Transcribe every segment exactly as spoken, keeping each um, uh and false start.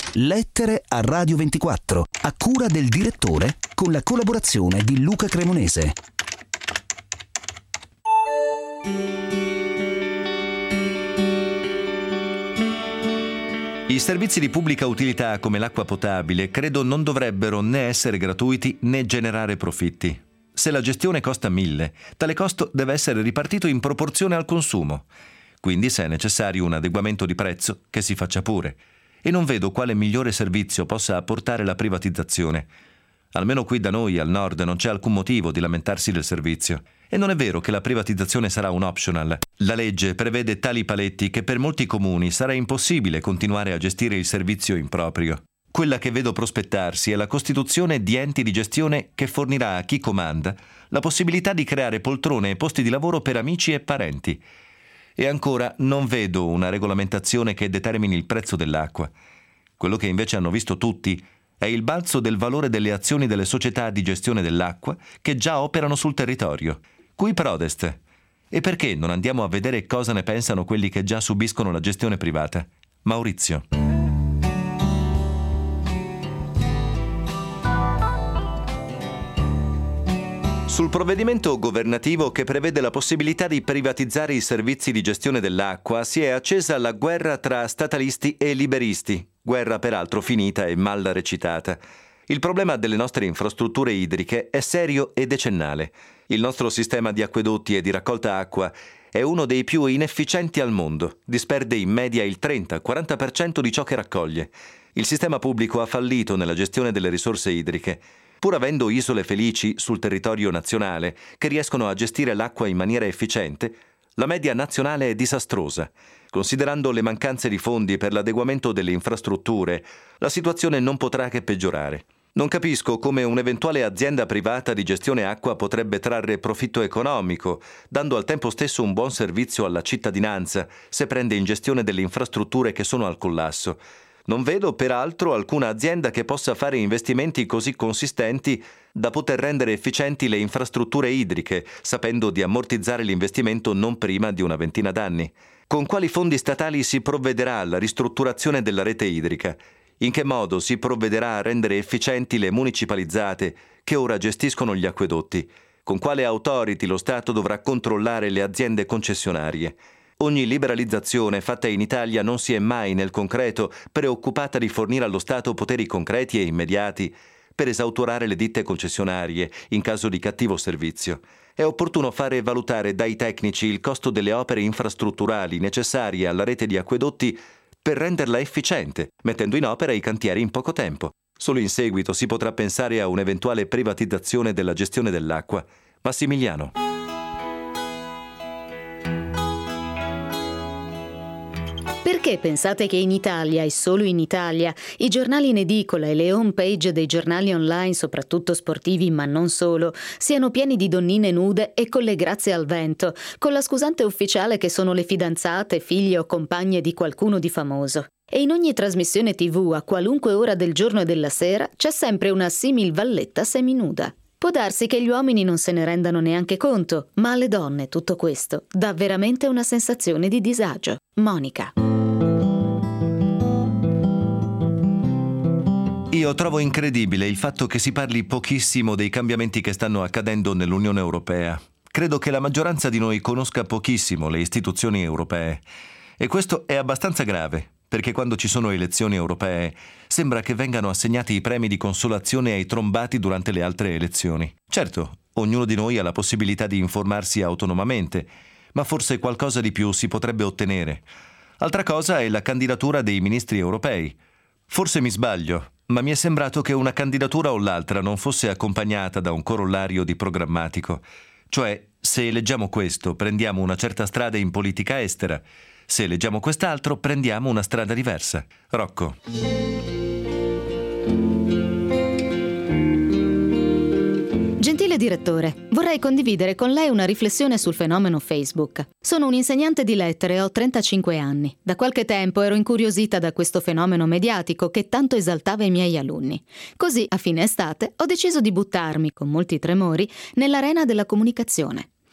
Lettere a Radio ventiquattro, a cura del direttore, con la collaborazione di Luca Cremonese. I servizi di pubblica utilità come l'acqua potabile credo non dovrebbero né essere gratuiti né generare profitti. Se la gestione costa mille, tale costo deve essere ripartito in proporzione al consumo. Quindi, se è necessario un adeguamento di prezzo, che si faccia pure. E non vedo quale migliore servizio possa apportare la privatizzazione. Almeno qui da noi, al nord, non c'è alcun motivo di lamentarsi del servizio. E non è vero che la privatizzazione sarà un optional. La legge prevede tali paletti che per molti comuni sarà impossibile continuare a gestire il servizio in proprio. Quella che vedo prospettarsi è la costituzione di enti di gestione che fornirà a chi comanda la possibilità di creare poltrone e posti di lavoro per amici e parenti. E ancora non vedo una regolamentazione che determini il prezzo dell'acqua. Quello che invece hanno visto tutti è il balzo del valore delle azioni delle società di gestione dell'acqua che già operano sul territorio. Cui prodest? E perché non andiamo a vedere cosa ne pensano quelli che già subiscono la gestione privata? Maurizio. Sul provvedimento governativo che prevede la possibilità di privatizzare i servizi di gestione dell'acqua si è accesa la guerra tra statalisti e liberisti, guerra peraltro finita e mal recitata. Il problema delle nostre infrastrutture idriche è serio e decennale. Il nostro sistema di acquedotti e di raccolta acqua è uno dei più inefficienti al mondo, disperde in media il trenta-quaranta per cento di ciò che raccoglie. Il sistema pubblico ha fallito nella gestione delle risorse idriche. Pur avendo isole felici sul territorio nazionale che riescono a gestire l'acqua in maniera efficiente, la media nazionale è disastrosa. Considerando le mancanze di fondi per l'adeguamento delle infrastrutture, la situazione non potrà che peggiorare. Non capisco come un'eventuale azienda privata di gestione acqua potrebbe trarre profitto economico, dando al tempo stesso un buon servizio alla cittadinanza, se prende in gestione delle infrastrutture che sono al collasso. Non vedo peraltro alcuna azienda che possa fare investimenti così consistenti da poter rendere efficienti le infrastrutture idriche, sapendo di ammortizzare l'investimento non prima di una ventina d'anni. Con quali fondi statali si provvederà alla ristrutturazione della rete idrica? In che modo si provvederà a rendere efficienti le municipalizzate che ora gestiscono gli acquedotti? Con quale authority lo Stato dovrà controllare le aziende concessionarie? Ogni liberalizzazione fatta in Italia non si è mai, nel concreto, preoccupata di fornire allo Stato poteri concreti e immediati per esautorare le ditte concessionarie in caso di cattivo servizio. È opportuno fare valutare dai tecnici il costo delle opere infrastrutturali necessarie alla rete di acquedotti per renderla efficiente, mettendo in opera i cantieri in poco tempo. Solo in seguito si potrà pensare a un'eventuale privatizzazione della gestione dell'acqua. Massimiliano. Perché pensate che in Italia, e solo in Italia, i giornali in edicola e le home page dei giornali online, soprattutto sportivi ma non solo, siano pieni di donnine nude e con le grazie al vento, con la scusante ufficiale che sono le fidanzate, figlie o compagne di qualcuno di famoso? E in ogni trasmissione tivù, a qualunque ora del giorno e della sera, c'è sempre una simil valletta seminuda. Può darsi che gli uomini non se ne rendano neanche conto, ma alle donne tutto questo dà veramente una sensazione di disagio. Monica. Io trovo incredibile il fatto che si parli pochissimo dei cambiamenti che stanno accadendo nell'Unione Europea. Credo che la maggioranza di noi conosca pochissimo le istituzioni europee. E questo è abbastanza grave, perché quando ci sono elezioni europee sembra che vengano assegnati i premi di consolazione ai trombati durante le altre elezioni. Certo, ognuno di noi ha la possibilità di informarsi autonomamente, ma forse qualcosa di più si potrebbe ottenere. Altra cosa è la candidatura dei ministri europei. Forse mi sbaglio, ma mi è sembrato che una candidatura o l'altra non fosse accompagnata da un corollario di programmatico. Cioè, se eleggiamo questo, prendiamo una certa strada in politica estera. Se eleggiamo quest'altro, prendiamo una strada diversa. Rocco. Gentile direttore, vorrei condividere con lei una riflessione sul fenomeno Facebook. Sono un insegnante di lettere e ho trentacinque anni. Da qualche tempo ero incuriosita da questo fenomeno mediatico che tanto esaltava i miei alunni. Così, a fine estate, ho deciso di buttarmi, con molti tremori, nell'arena della comunicazione.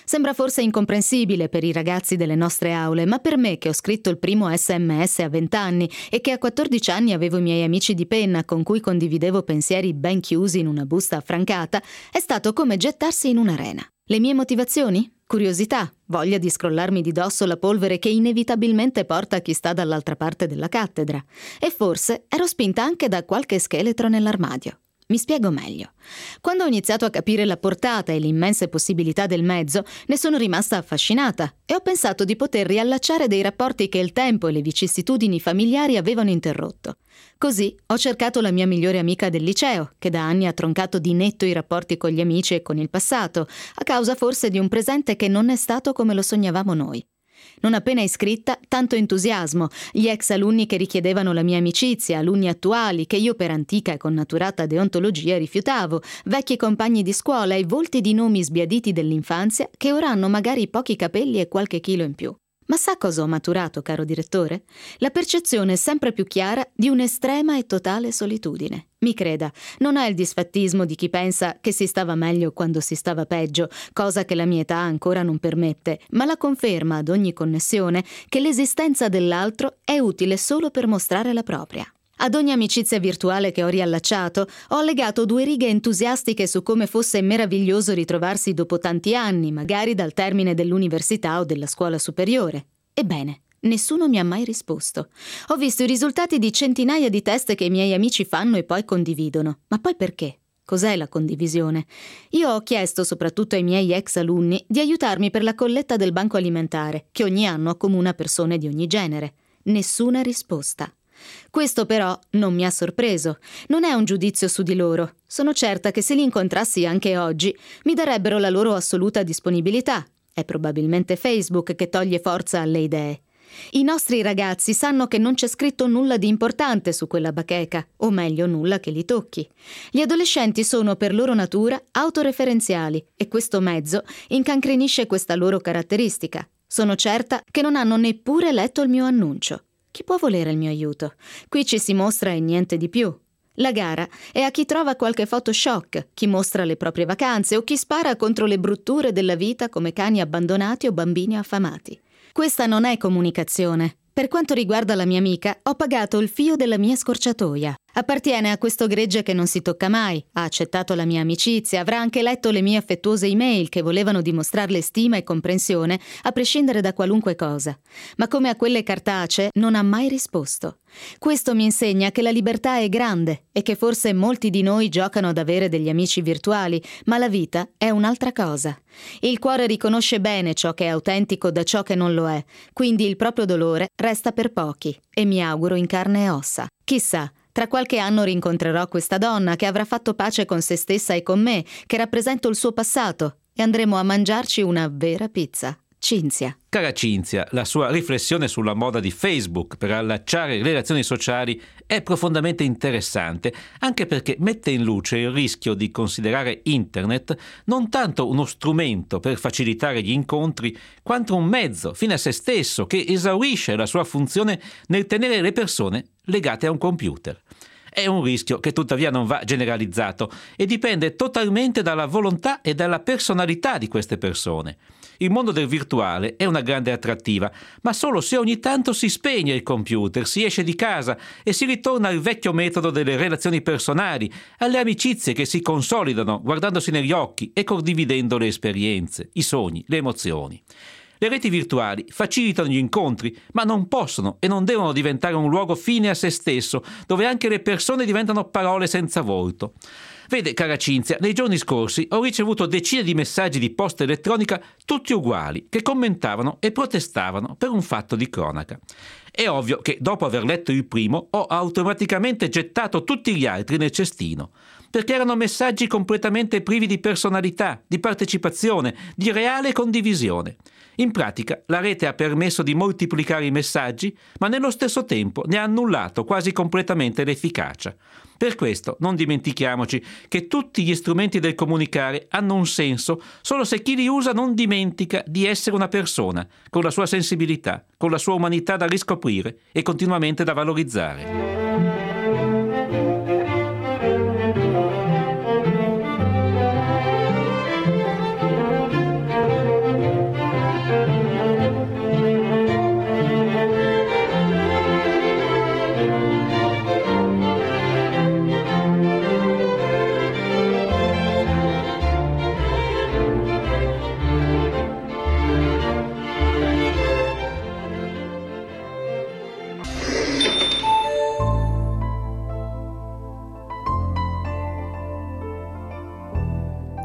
Sembra forse incomprensibile per i ragazzi delle nostre aule, ma per me, che ho scritto il primo sms a venti anni e che a quattordici anni avevo i miei amici di penna con cui condividevo pensieri ben chiusi in una busta affrancata, è stato come gettarsi in un'arena. Le mie motivazioni? Curiosità, voglia di scrollarmi di dosso la polvere che inevitabilmente porta a chi sta dall'altra parte della cattedra. E forse ero spinta anche da qualche scheletro nell'armadio. Mi spiego meglio. Quando ho iniziato a capire la portata e le immense possibilità del mezzo, ne sono rimasta affascinata e ho pensato di poter riallacciare dei rapporti che il tempo e le vicissitudini familiari avevano interrotto. Così ho cercato la mia migliore amica del liceo, che da anni ha troncato di netto i rapporti con gli amici e con il passato, a causa forse di un presente che non è stato come lo sognavamo noi. Non appena iscritta, tanto entusiasmo, gli ex alunni che richiedevano la mia amicizia, alunni attuali che io per antica e connaturata deontologia rifiutavo, vecchi compagni di scuola e volti di nomi sbiaditi dell'infanzia che ora hanno magari pochi capelli e qualche chilo in più. Ma sa cosa ho maturato, caro direttore? La percezione sempre più chiara di un'estrema e totale solitudine. Mi creda, non è il disfattismo di chi pensa che si stava meglio quando si stava peggio, cosa che la mia età ancora non permette, ma la conferma ad ogni connessione che l'esistenza dell'altro è utile solo per mostrare la propria. Ad ogni amicizia virtuale che ho riallacciato, ho legato due righe entusiastiche su come fosse meraviglioso ritrovarsi dopo tanti anni, magari dal termine dell'università o della scuola superiore. Ebbene, nessuno mi ha mai risposto. Ho visto i risultati di centinaia di test che i miei amici fanno e poi condividono. Ma poi perché? Cos'è la condivisione? Io ho chiesto soprattutto ai miei ex alunni di aiutarmi per la colletta del banco alimentare, che ogni anno accomuna persone di ogni genere. Nessuna risposta. Questo però non mi ha sorpreso. Non è un giudizio su di loro. Sono certa che se li incontrassi anche oggi mi darebbero la loro assoluta disponibilità. È probabilmente Facebook che toglie forza alle idee. I nostri ragazzi sanno che non c'è scritto nulla di importante su quella bacheca, o meglio nulla che li tocchi. Gli adolescenti sono per loro natura autoreferenziali e questo mezzo incancrenisce questa loro caratteristica. Sono certa che non hanno neppure letto il mio annuncio. Chi può volere il mio aiuto? Qui ci si mostra e niente di più. La gara è a chi trova qualche foto shock, chi mostra le proprie vacanze o chi spara contro le brutture della vita come cani abbandonati o bambini affamati. Questa non è comunicazione. Per quanto riguarda la mia amica, ho pagato il fio della mia scorciatoia. Appartiene a questo gregge che non si tocca mai, ha accettato la mia amicizia, avrà anche letto le mie affettuose email che volevano dimostrarle stima e comprensione a prescindere da qualunque cosa. Ma come a quelle cartacee non ha mai risposto. Questo mi insegna che la libertà è grande e che forse molti di noi giocano ad avere degli amici virtuali, ma la vita è un'altra cosa. Il cuore riconosce bene ciò che è autentico da ciò che non lo è, quindi il proprio dolore resta per pochi e mi auguro in carne e ossa. Chissà, tra qualche anno rincontrerò questa donna che avrà fatto pace con se stessa e con me, che rappresento il suo passato, e andremo a mangiarci una vera pizza. Cinzia. Cara Cinzia, la sua riflessione sulla moda di Facebook per allacciare relazioni sociali è profondamente interessante, anche perché mette in luce il rischio di considerare Internet non tanto uno strumento per facilitare gli incontri, quanto un mezzo fine a se stesso che esaurisce la sua funzione nel tenere le persone legate a un computer. È un rischio che tuttavia non va generalizzato e dipende totalmente dalla volontà e dalla personalità di queste persone. Il mondo del virtuale è una grande attrattiva, ma solo se ogni tanto si spegne il computer, si esce di casa e si ritorna al vecchio metodo delle relazioni personali, alle amicizie che si consolidano guardandosi negli occhi e condividendo le esperienze, i sogni, le emozioni. Le reti virtuali facilitano gli incontri, ma non possono e non devono diventare un luogo fine a se stesso, dove anche le persone diventano parole senza volto. Vede, cara Cinzia, nei giorni scorsi ho ricevuto decine di messaggi di posta elettronica tutti uguali, che commentavano e protestavano per un fatto di cronaca. È ovvio che dopo aver letto il primo ho automaticamente gettato tutti gli altri nel cestino, perché erano messaggi completamente privi di personalità, di partecipazione, di reale condivisione. In pratica, la rete ha permesso di moltiplicare i messaggi, ma nello stesso tempo ne ha annullato quasi completamente l'efficacia. Per questo non dimentichiamoci che tutti gli strumenti del comunicare hanno un senso solo se chi li usa non dimentica di essere una persona, con la sua sensibilità, con la sua umanità da riscoprire e continuamente da valorizzare.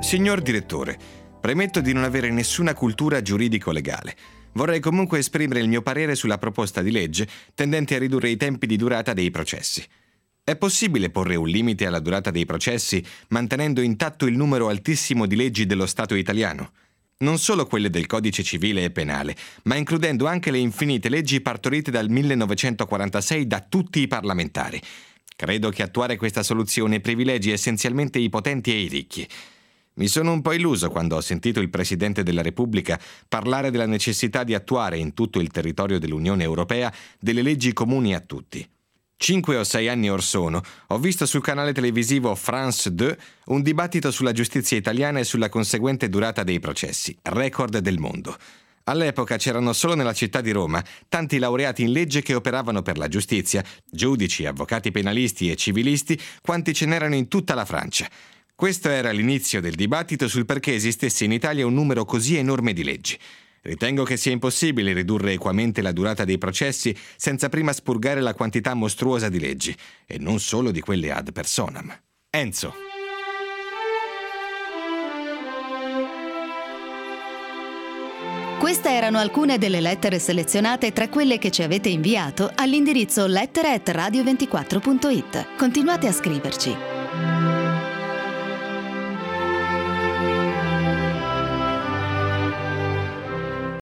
Signor direttore, premetto di non avere nessuna cultura giuridico-legale. Vorrei comunque esprimere il mio parere sulla proposta di legge tendente a ridurre i tempi di durata dei processi. È possibile porre un limite alla durata dei processi mantenendo intatto il numero altissimo di leggi dello Stato italiano? Non solo quelle del codice civile e penale, ma includendo anche le infinite leggi partorite dal millenovecentoquarantasei da tutti i parlamentari. Credo che attuare questa soluzione privilegi essenzialmente i potenti e i ricchi. Mi sono un po' illuso quando ho sentito il Presidente della Repubblica parlare della necessità di attuare in tutto il territorio dell'Unione Europea delle leggi comuni a tutti. Cinque o sei anni or sono ho visto sul canale televisivo France due un dibattito sulla giustizia italiana e sulla conseguente durata dei processi, record del mondo. All'epoca c'erano solo nella città di Roma tanti laureati in legge che operavano per la giustizia, giudici, avvocati penalisti e civilisti, quanti ce n'erano in tutta la Francia. Questo era l'inizio del dibattito sul perché esistesse in Italia un numero così enorme di leggi. Ritengo che sia impossibile ridurre equamente la durata dei processi senza prima spurgare la quantità mostruosa di leggi, e non solo di quelle ad personam. Enzo. Queste erano alcune delle lettere selezionate tra quelle che ci avete inviato all'indirizzo lettere at radio ventiquattro punto it. Continuate a scriverci.